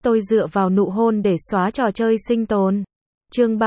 Tôi dựa vào nụ hôn để xóa trò chơi sinh tồn. Chương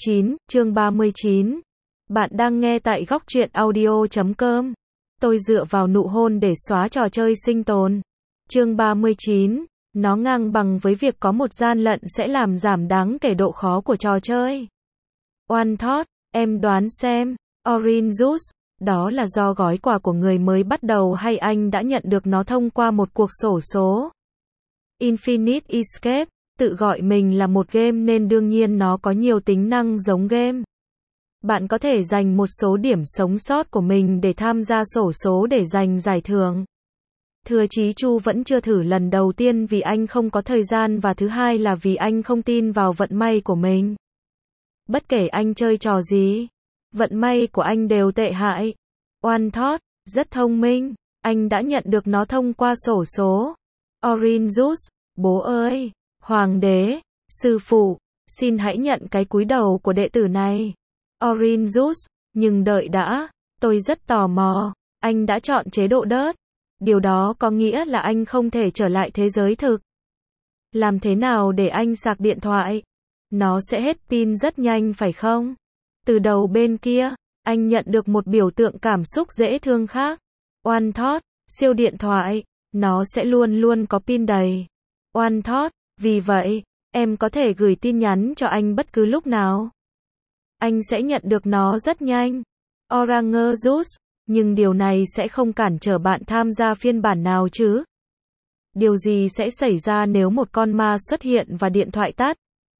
39. Bạn đang nghe tại góc truyện audio.com. Tôi dựa vào nụ hôn để xóa trò chơi sinh tồn. Chương 39. Nó ngang bằng với việc có một gian lận sẽ làm giảm đáng kể độ khó của trò chơi. One Thought, em đoán xem, Orange Juice, đó là do gói quà của người mới bắt đầu hay anh đã nhận được nó thông qua một cuộc xổ số? Infinite Escape, tự gọi mình là một game nên đương nhiên nó có nhiều tính năng giống game. Bạn có thể dành một số điểm sống sót của mình để tham gia xổ số để giành giải thưởng. Thưa Chí Chu vẫn chưa thử lần đầu tiên vì anh không có thời gian và thứ hai là vì anh không tin vào vận may của mình. Bất kể anh chơi trò gì, vận may của anh đều tệ hại. One Thought, rất thông minh, anh đã nhận được nó thông qua xổ số. Orange Juice, bố ơi, hoàng đế, sư phụ, xin hãy nhận cái cúi đầu của đệ tử này. Orange Juice, nhưng đợi đã, tôi rất tò mò, anh đã chọn chế độ đớt. Điều đó có nghĩa là anh không thể trở lại thế giới thực. Làm thế nào để anh sạc điện thoại? Nó sẽ hết pin rất nhanh phải không? Từ đầu bên kia, anh nhận được một biểu tượng cảm xúc dễ thương khác. One Thought, siêu điện thoại, nó sẽ luôn luôn có pin đầy. One Thought, vì vậy, em có thể gửi tin nhắn cho anh bất cứ lúc nào. Anh sẽ nhận được nó rất nhanh. Orange Juice, nhưng điều này sẽ không cản trở bạn tham gia phiên bản nào chứ? Điều gì sẽ xảy ra nếu một con ma xuất hiện và điện thoại tắt?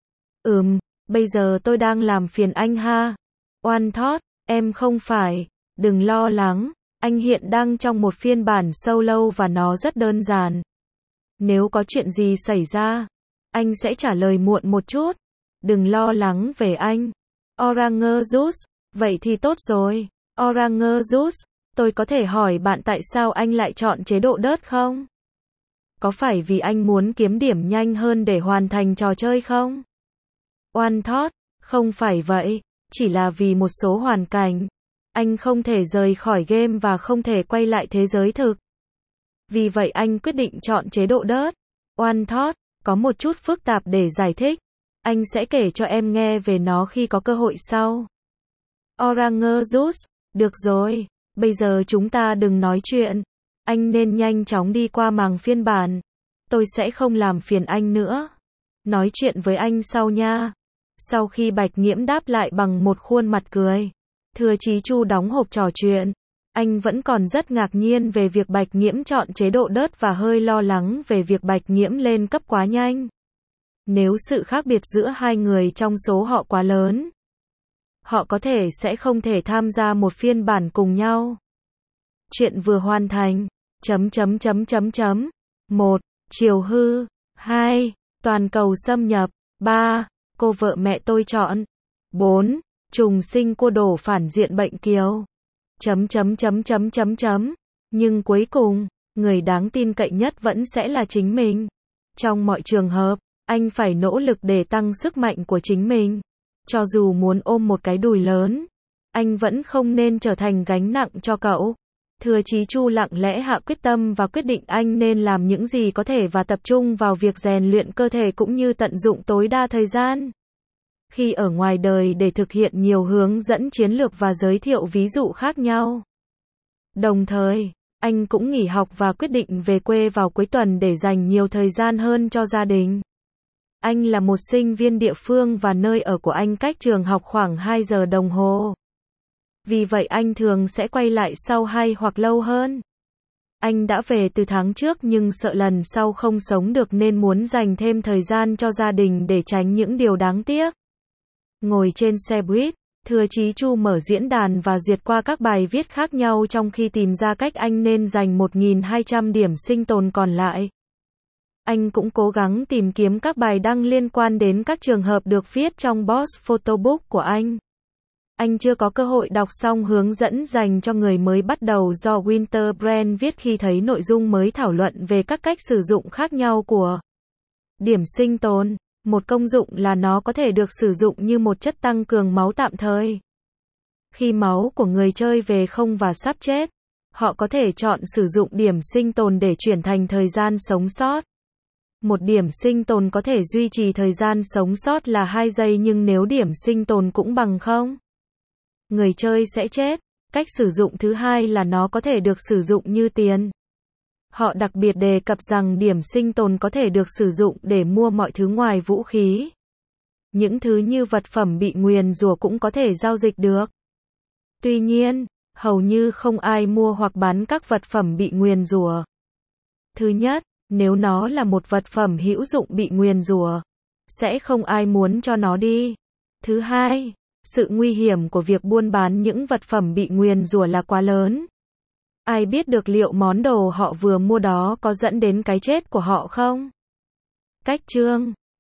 Bây giờ tôi đang làm phiền anh ha. One Thought, em không phải, đừng lo lắng, anh hiện đang trong một phiên bản solo và nó rất đơn giản. Nếu có chuyện gì xảy ra, anh sẽ trả lời muộn một chút. Đừng lo lắng về anh. Orange Juice, vậy thì tốt rồi. Orange Juice, tôi có thể hỏi bạn tại sao anh lại chọn chế độ đớt không? Có phải vì anh muốn kiếm điểm nhanh hơn để hoàn thành trò chơi không? One Thought, không phải vậy, chỉ là vì một số hoàn cảnh. Anh không thể rời khỏi game và không thể quay lại thế giới thực. Vì vậy anh quyết định chọn chế độ đớt. One Thought, có một chút phức tạp để giải thích. Anh sẽ kể cho em nghe về nó khi có cơ hội sau. Orange Juice, được rồi, bây giờ chúng ta đừng nói chuyện. Anh nên nhanh chóng đi qua màng phiên bản. Tôi sẽ không làm phiền anh nữa. Nói chuyện với anh sau nha. Sau khi Bạch Nghiễm đáp lại bằng một khuôn mặt cười. Thưa Chí Chu đóng hộp trò chuyện. Anh vẫn còn rất ngạc nhiên về việc Bạch Nghiễm chọn chế độ đớt và hơi lo lắng về việc Bạch Nghiễm lên cấp quá nhanh. Nếu sự khác biệt giữa hai người trong số họ quá lớn, họ có thể sẽ không thể tham gia một phiên bản cùng nhau. Chuyện vừa hoàn thành. 1. Triều hư. 2. Toàn cầu xâm nhập. 3. Cô vợ mẹ tôi chọn. 4. Trùng sinh cua đổ phản diện bệnh kiều. Nhưng cuối cùng, người đáng tin cậy nhất vẫn sẽ là chính mình. Trong mọi trường hợp, anh phải nỗ lực để tăng sức mạnh của chính mình. Cho dù muốn ôm một cái đùi lớn, anh vẫn không nên trở thành gánh nặng cho cậu. Thưa Chí Chu lặng lẽ hạ quyết tâm và quyết định anh nên làm những gì có thể và tập trung vào việc rèn luyện cơ thể cũng như tận dụng tối đa thời gian. Khi ở ngoài đời để thực hiện nhiều hướng dẫn chiến lược và giới thiệu ví dụ khác nhau. Đồng thời, anh cũng nghỉ học và quyết định về quê vào cuối tuần để dành nhiều thời gian hơn cho gia đình. Anh là một sinh viên địa phương và nơi ở của anh cách trường học khoảng 2 giờ đồng hồ. Vì vậy anh thường sẽ quay lại sau 2 hoặc lâu hơn. Anh đã về từ tháng trước nhưng sợ lần sau không sống được nên muốn dành thêm thời gian cho gia đình để tránh những điều đáng tiếc. Ngồi trên xe buýt, Thưa Chí Chu mở diễn đàn và duyệt qua các bài viết khác nhau trong khi tìm ra cách anh nên giành 1.200 điểm sinh tồn còn lại. Anh cũng cố gắng tìm kiếm các bài đăng liên quan đến các trường hợp được viết trong Boss Photobook của anh. Anh chưa có cơ hội đọc xong hướng dẫn dành cho người mới bắt đầu do Winter Brand viết khi thấy nội dung mới thảo luận về các cách sử dụng khác nhau của điểm sinh tồn. Một công dụng là nó có thể được sử dụng như một chất tăng cường máu tạm thời. Khi máu của người chơi về không và sắp chết, họ có thể chọn sử dụng điểm sinh tồn để chuyển thành thời gian sống sót. Một điểm sinh tồn có thể duy trì thời gian sống sót là 2 giây nhưng nếu điểm sinh tồn cũng bằng 0, người chơi sẽ chết. Cách sử dụng thứ hai là nó có thể được sử dụng như tiền. Họ đặc biệt đề cập rằng điểm sinh tồn có thể được sử dụng để mua mọi thứ ngoài vũ khí. Những thứ như vật phẩm bị nguyền rủa cũng có thể giao dịch được. Tuy nhiên, hầu như không ai mua hoặc bán các vật phẩm bị nguyền rủa. Thứ nhất, nếu nó là một vật phẩm hữu dụng bị nguyền rủa, sẽ không ai muốn cho nó đi. Thứ hai, sự nguy hiểm của việc buôn bán những vật phẩm bị nguyền rủa là quá lớn. Ai biết được liệu món đồ họ vừa mua đó có dẫn đến cái chết của họ không? Cách chương